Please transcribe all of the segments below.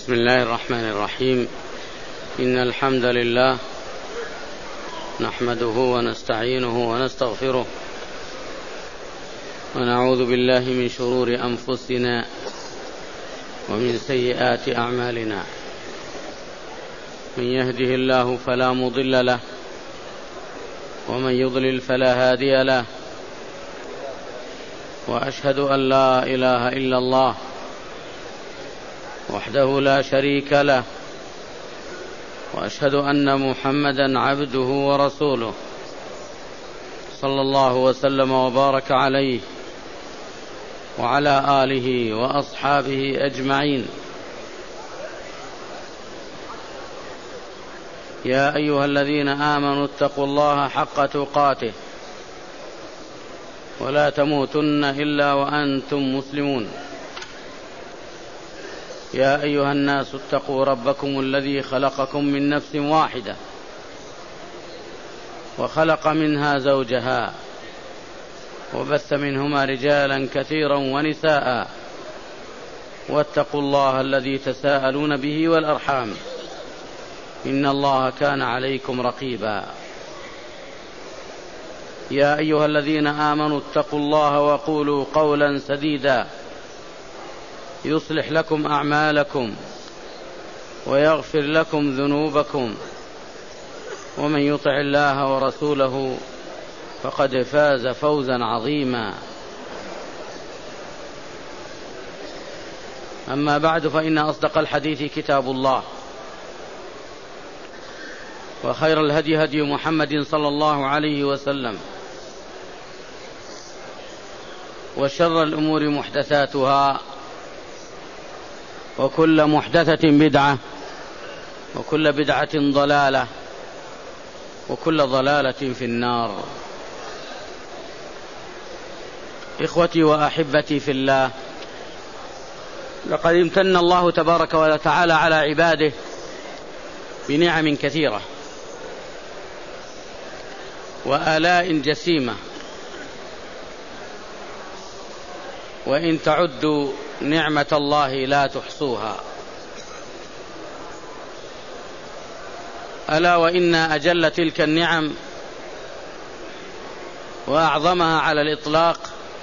بسم الله الرحمن الرحيم. إن الحمد لله نحمده ونستعينه ونستغفره ونعوذ بالله من شرور أنفسنا ومن سيئات أعمالنا. من يهده الله فلا مضل له ومن يضلل فلا هادي له، وأشهد أن لا إله إلا الله وحده لا شريك له، وأشهد أن محمدا عبده ورسوله صلى الله وسلم وبارك عليه وعلى آله وأصحابه أجمعين. يا أيها الذين آمنوا اتقوا الله حق تقاته ولا تموتن إلا وأنتم مسلمون. يا أيها الناس اتقوا ربكم الذي خلقكم من نفس واحدة وخلق منها زوجها وبث منهما رجالا كثيرا ونساء، واتقوا الله الذي تساءلون به والأرحام إن الله كان عليكم رقيبا. يا أيها الذين آمنوا اتقوا الله وقولوا قولا سديدا يصلح لكم أعمالكم ويغفر لكم ذنوبكم، ومن يطع الله ورسوله فقد فاز فوزا عظيما. أما بعد، فإن أصدق الحديث كتاب الله، وخير الهدي هدي محمد صلى الله عليه وسلم، وشر الأمور محدثاتها، وكل محدثة بدعة، وكل بدعة ضلالة، وكل ضلالة في النار. إخوتي وأحبتي في الله، لقد امتن الله تبارك وتعالى على عباده بنعم كثيرة وآلاء جسيمة، وإن تعدوا نعمة الله لا تحصوها. ألا وإن أجل تلك النعم وأعظمها على الإطلاق،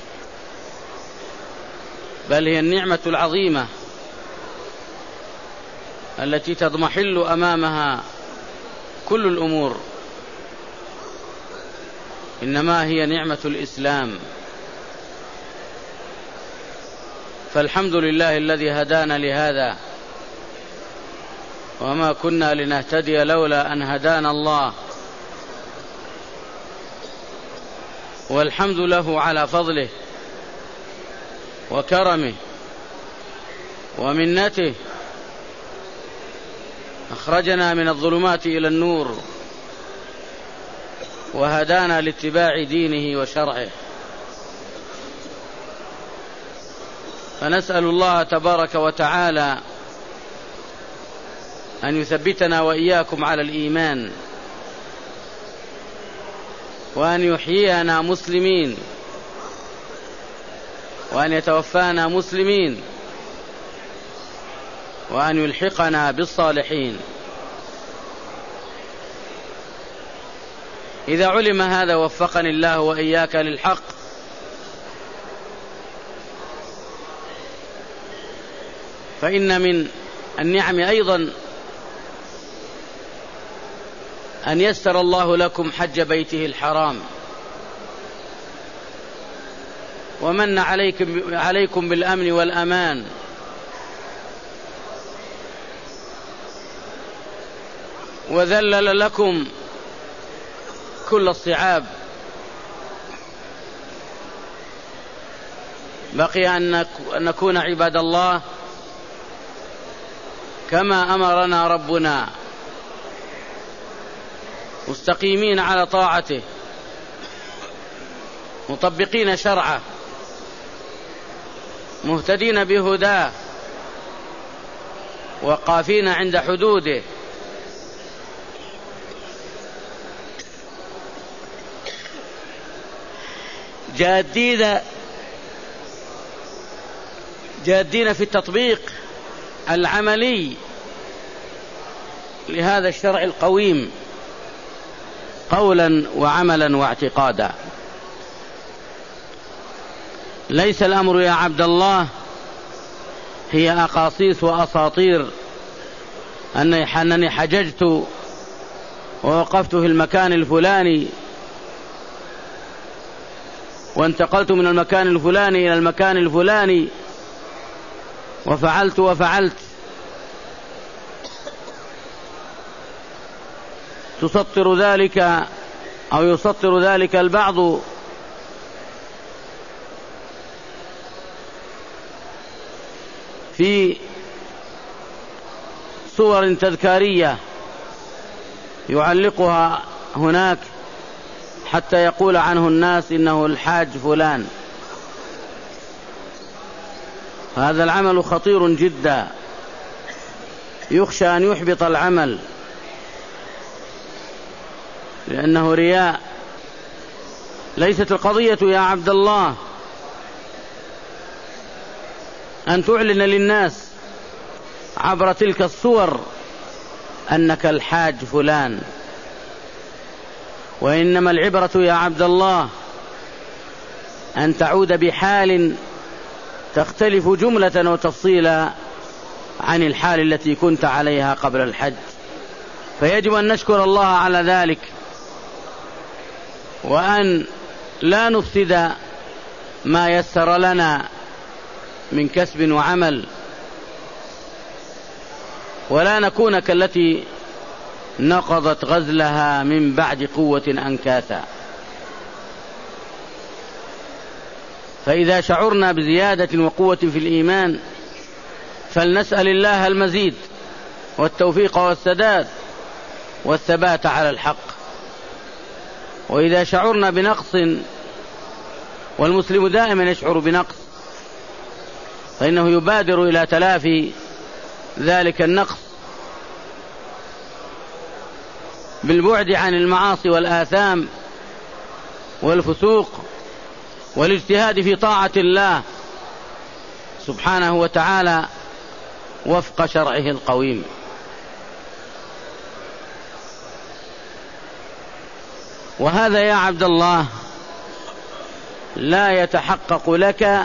بل هي النعمة العظيمة التي تضمحل أمامها كل الأمور، إنما هي نعمة الإسلام. فالحمد لله الذي هدانا لهذا، وما كنا لنهتدي لولا أن هدانا الله، والحمد له على فضله وكرمه ومنته، أخرجنا من الظلمات إلى النور وهدانا لاتباع دينه وشرعه. فنسأل الله تبارك وتعالى أن يثبتنا وإياكم على الإيمان، وأن يحيينا مسلمين، وأن يتوفانا مسلمين، وأن يلحقنا بالصالحين. إذا علم هذا وفقني الله وإياك للحق، فإن من النعم أيضا أن يسر الله لكم حج بيته الحرام، ومن عليكم بالأمن والأمان، وذلل لكم كل الصعاب. بقي أن نكون عباد الله كما أمرنا ربنا، مستقيمين على طاعته، مطبقين شرعه، مهتدين بهداه، وقافين عند حدوده، جادين في التطبيق العملي لهذا الشرع القويم قولا وعملا واعتقادا. ليس الأمر يا عبد الله هي أقاصيص وأساطير أنني حججت ووقفت في المكان الفلاني وانتقلت من المكان الفلاني إلى المكان الفلاني وفعلت وفعلت. تسطر ذلك أو يسطر ذلك البعض في صور تذكارية يعلقها هناك حتى يقول عنه الناس إنه الحاج فلان. هذا العمل خطير جدا، يخشى أن يحبط العمل لأنه رياء. ليست القضية يا عبد الله أن تعلن للناس عبر تلك الصور أنك الحاج فلان، وإنما العبرة يا عبد الله أن تعود بحال تختلف جملة وتفصيلا عن الحال التي كنت عليها قبل الحج. فيجب أن نشكر الله على ذلك، وأن لا نفسد ما يسر لنا من كسب وعمل، ولا نكون كالتي نقضت غزلها من بعد قوة أنكاثا. فإذا شعرنا بزيادة وقوة في الإيمان فلنسأل الله المزيد والتوفيق والسداد والثبات على الحق. وإذا شعرنا بنقص، والمسلم دائما يشعر بنقص، فإنه يبادر إلى تلافي ذلك النقص بالبعد عن المعاصي والآثام والفسوق والاجتهاد في طاعة الله سبحانه وتعالى وفق شرعه القويم. وهذا يا عبد الله لا يتحقق لك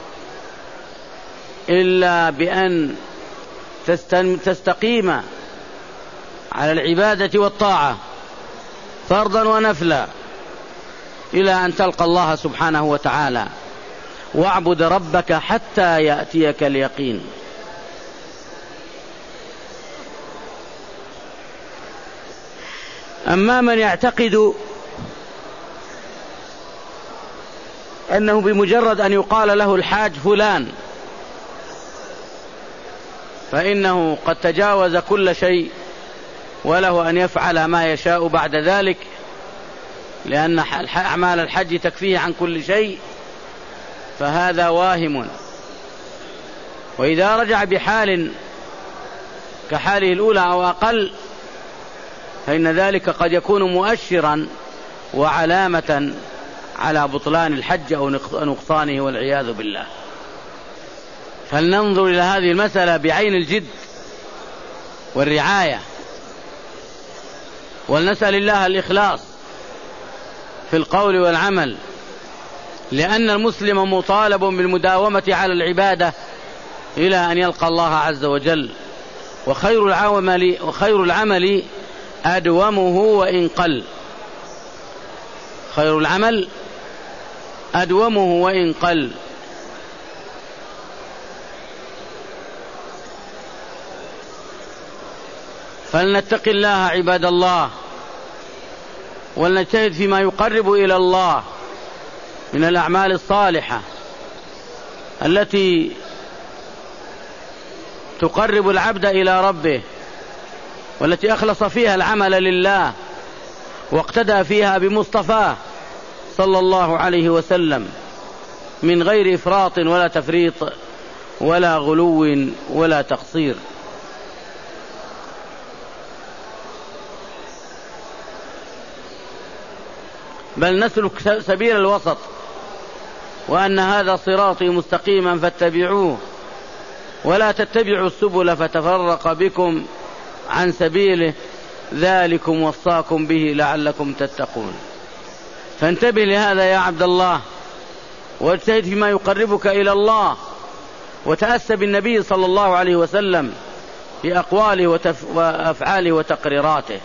إلا بأن تستقيم على العبادة والطاعة فرضا ونفلا إلى أن تلقى الله سبحانه وتعالى. واعبد ربك حتى يأتيك اليقين. أما من يعتقد أنه بمجرد أن يقال له الحاج فلان فإنه قد تجاوز كل شيء وله أن يفعل ما يشاء بعد ذلك، لأن أعمال الحج تكفيه عن كل شيء، فهذا واهم. وإذا رجع بحال كحاله الأولى أو أقل فإن ذلك قد يكون مؤشرا وعلامة على بطلان الحج أو نقصانه والعياذ بالله. فلننظر إلى هذه المسألة بعين الجد والرعاية، ولنسأل الله الإخلاص في القول والعمل، لأن المسلم مطالب بالمداومة على العبادة إلى أن يلقى الله عز وجل. وخير العمل أدومه وإن قل. خير العمل أدومه وإن قل. فلنتق الله عباد الله، ولنجتهد فيما يقرب إلى الله من الأعمال الصالحة التي تقرب العبد إلى ربه، والتي أخلص فيها العمل لله واقتدى فيها بمصطفاه صلى الله عليه وسلم من غير إفراط ولا تفريط ولا غلو ولا تقصير. بل نسلك سبيل الوسط، وأن هذا صراطي مستقيما فاتبعوه ولا تتبعوا السبل فتفرق بكم عن سبيله ذلكم وصاكم به لعلكم تتقون. فانتبه لهذا يا عبد الله، واجتهد فيما يقربك إلى الله، وتأسى بالنبي صلى الله عليه وسلم في أقواله وأفعاله وتقريراته.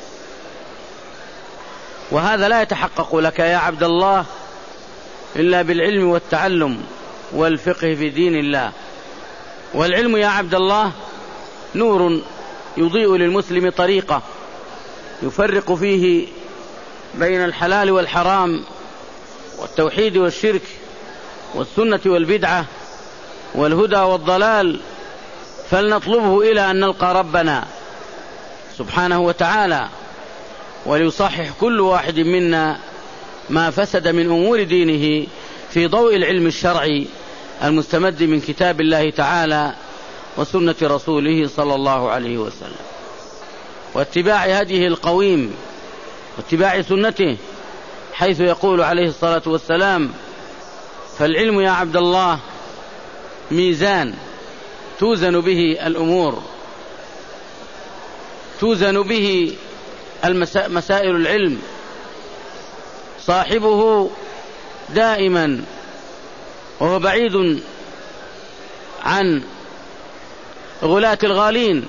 وهذا لا يتحقق لك يا عبد الله إلا بالعلم والتعلم والفقه في دين الله. والعلم يا عبد الله نور يضيء للمسلم طريقة يفرق فيه بين الحلال والحرام والتوحيد والشرك والسنة والبدعة والهدى والضلال، فلنطلبه إلى أن نلقى ربنا سبحانه وتعالى، وليصحح كل واحد منا ما فسد من أمور دينه في ضوء العلم الشرعي المستمد من كتاب الله تعالى وسنة رسوله صلى الله عليه وسلم، واتباع هديه القويم واتباع سنته، حيث يقول عليه الصلاة والسلام: فالعلم يا عبد الله ميزان توزن به الأمور، توزن به مسائل العلم، صاحبه دائما وهو بعيد عن غلاة الغالين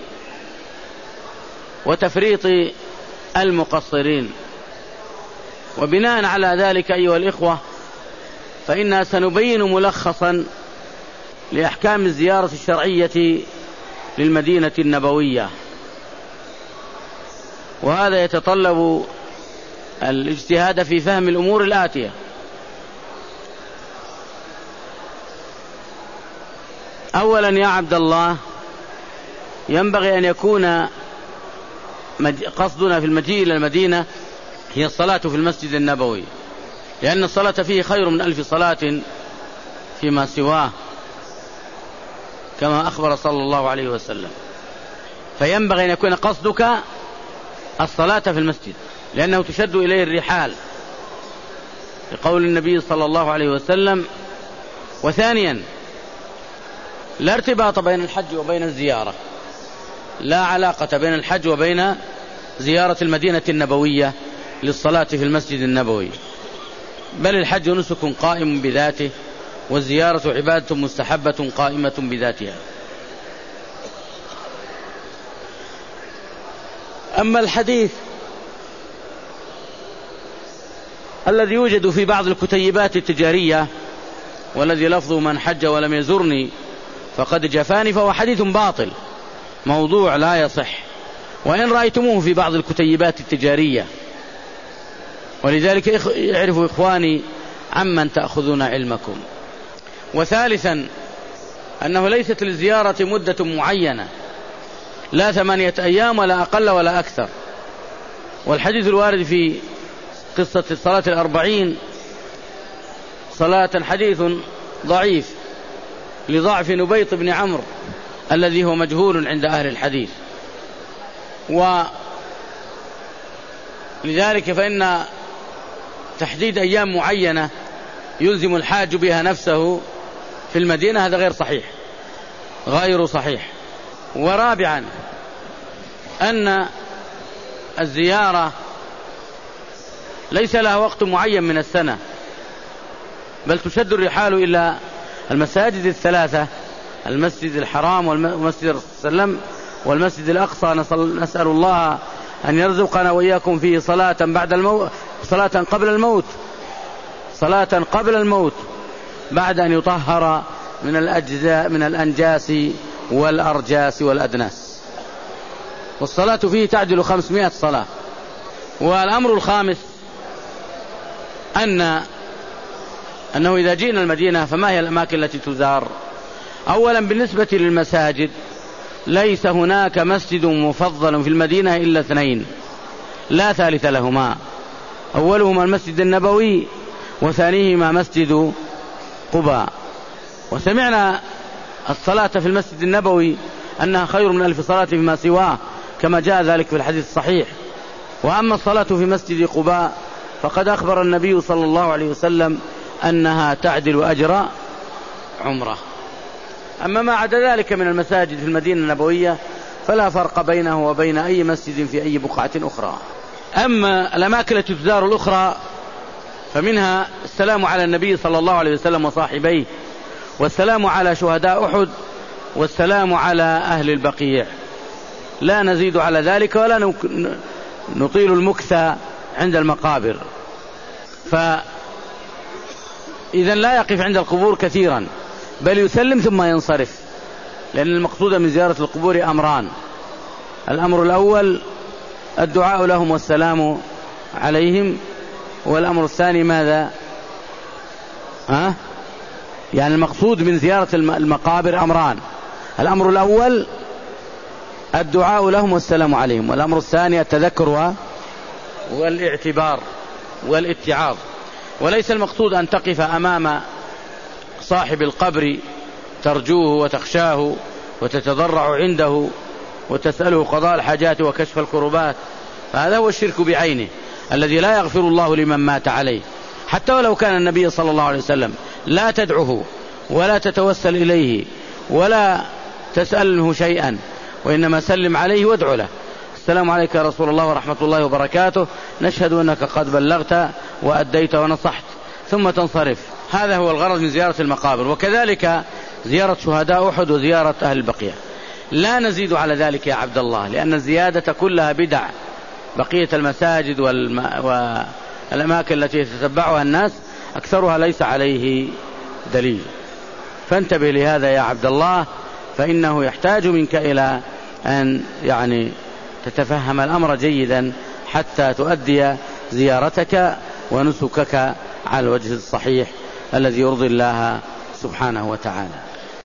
وتفريط المقصرين. وبناء على ذلك أيها الإخوة، فإننا سنبين ملخصا لأحكام الزيارة الشرعية للمدينة النبوية، وهذا يتطلب الاجتهاد في فهم الأمور الآتية. أولا يا عبد الله، ينبغي أن يكون قصدنا في المجيء إلى المدينة هي الصلاة في المسجد النبوي، لأن الصلاة فيه خير من 1000 صلاة فيما سواه، كما أخبر صلى الله عليه وسلم. فينبغي أن يكون قصدك الصلاة في المسجد، لأنه تشد إليه الرحال لقول النبي صلى الله عليه وسلم. وثانيا، لا ارتباط بين الحج وبين الزيارة، لا علاقة بين الحج وبين زيارة المدينة النبوية للصلاة في المسجد النبوي، بل الحج نسك قائم بذاته، والزيارة عبادة مستحبة قائمة بذاتها. أما الحديث الذي يوجد في بعض الكتيبات التجارية والذي لفظه: من حج ولم يزرني فقد جفاني، فهو حديث باطل موضوع لا يصح، وإن رأيتموه في بعض الكتيبات التجارية. ولذلك يعرف إخواني عمن تأخذون علمكم. وثالثا، أنه ليست للزيارة مدة معينة، لا 8 أيام ولا أقل ولا أكثر. والحديث الوارد في قصة الصلاة 40 صلاة حديث ضعيف لضعف نبيط بن عمرو الذي هو مجهول عند أهل الحديث. ولذلك فإن تحديد أيام معينة يلزم الحاج بها نفسه في المدينة هذا غير صحيح. ورابعا، أن الزيارة ليس لها وقت معين من السنة، بل تشد الرحال إلى المساجد الثلاثة: المسجد الحرام والمسجد السلم والمسجد الأقصى. نسأل الله أن يرزقنا وإياكم فيه صلاة قبل الموت بعد أن يطهر من الأجزاء من الأنجاس والأرجاس والأدناس، والصلاة فيه تعدل 500 صلاة. والأمر الخامس، أنه إذا جئنا المدينة فما هي الأماكن التي تزار؟ أولا، بالنسبة للمساجد ليس هناك مسجد مفضل في المدينة إلا 2 لا ثالث لهما، أولهما المسجد النبوي وثانيهما مسجد قباء. وسمعنا الصلاة في المسجد النبوي أنها خير من 1000 صلاة فيما سواه، كما جاء ذلك في الحديث الصحيح. وأما الصلاة في مسجد قباء فقد أخبر النبي صلى الله عليه وسلم أنها تعدل أجر عمرة. أما ما عدا ذلك من المساجد في المدينة النبوية فلا فرق بينه وبين أي مسجد في أي بقعة أخرى. أما الأماكن التي تزار الأخرى فمنها السلام على النبي صلى الله عليه وسلم وصاحبيه، والسلام على شهداء أحد، والسلام على أهل البقيع. لا نزيد على ذلك ولا نطيل المكث عند المقابر. فإذا لا يقف عند القبور كثيرا بل يسلم ثم ينصرف، لأن المقصود من زيارة القبور أمران: الأمر الأول الدعاء لهم والسلام عليهم، والأمر الثاني ماذا؟ يعني المقصود من زيارة المقابر أمران: الأمر الأول الدعاء لهم والسلام عليهم، والأمر الثاني التذكر والاعتبار والاتعاظ. وليس المقصود أن تقف أمام صاحب القبر ترجوه وتخشاه وتتضرع عنده وتسأله قضاء الحاجات وكشف الكربات، فهذا هو الشرك بعينه الذي لا يغفر الله لمن مات عليه. حتى ولو كان النبي صلى الله عليه وسلم لا تدعوه ولا تتوسل إليه ولا تسأله شيئا، وإنما سلم عليه وادعو له: السلام عليك يا رسول الله ورحمة الله وبركاته، نشهد أنك قد بلغت وأديت ونصحت، ثم تنصرف. هذا هو الغرض من زيارة المقابر. وكذلك زيارة شهداء أحد وزيارة أهل البقيع. لا نزيد على ذلك يا عبد الله، لأن الزيادة كلها بدع. بقية المساجد والأماكن التي يتتبعها الناس أكثرها ليس عليه دليل. فانتبه لهذا يا عبد الله، فإنه يحتاج منك إلى أن تتفهم الأمر جيدا حتى تؤدي زيارتك ونسكك على الوجه الصحيح الذي يرضي الله سبحانه وتعالى.